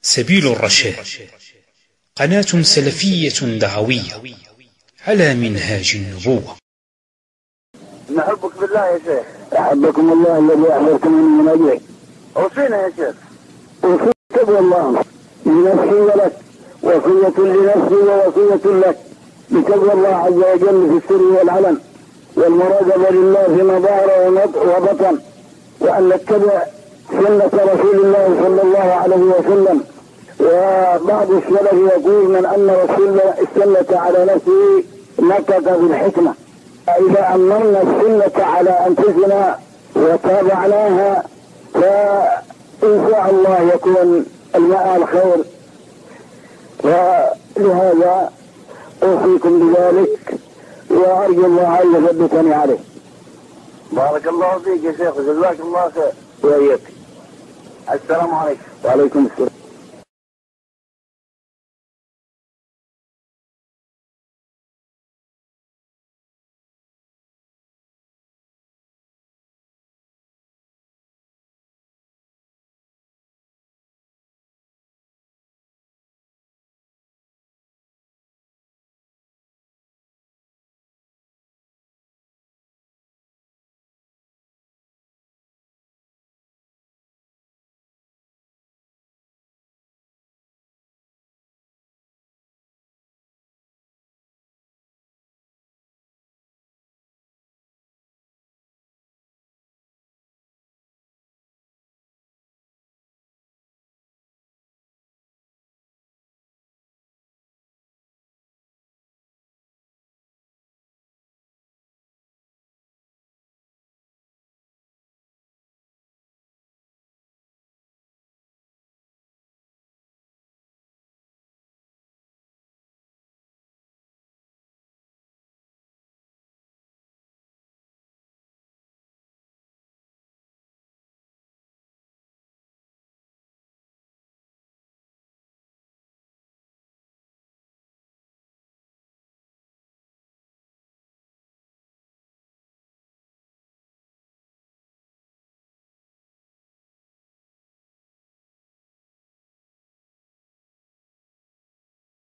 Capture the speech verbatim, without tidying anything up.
سبيل الرشاد، قناة سلفية دعوية على منهاج النبوة. نحبك بالله يا شيخ. أحبكم الله الذي أحببتموني من أجله. أوصينا يا شيخ. أوصيك تقوى الله لنفسي ولك، وصية لنفسي ووصية لك بتقوى الله عز وجل في السر والعلن، والمراقبة لله فيما ظهر وبطن، وأن نتبع سنة رسول الله صلى الله عليه وسلم. وبعض السلف يقول من أن رسول السنة على نفسه نطق بالحكمة. إذا أمرنا السنة على أنفسنا وتابعناها فإن شاء الله يكون المآل خير. ولهذا أوصيكم بذلك وأرجو الله أن يثبتني عليه. بارك الله فيك يا شيخ، جزاك الله خير. وإياك. السلام عليكم. وعليكم السلام.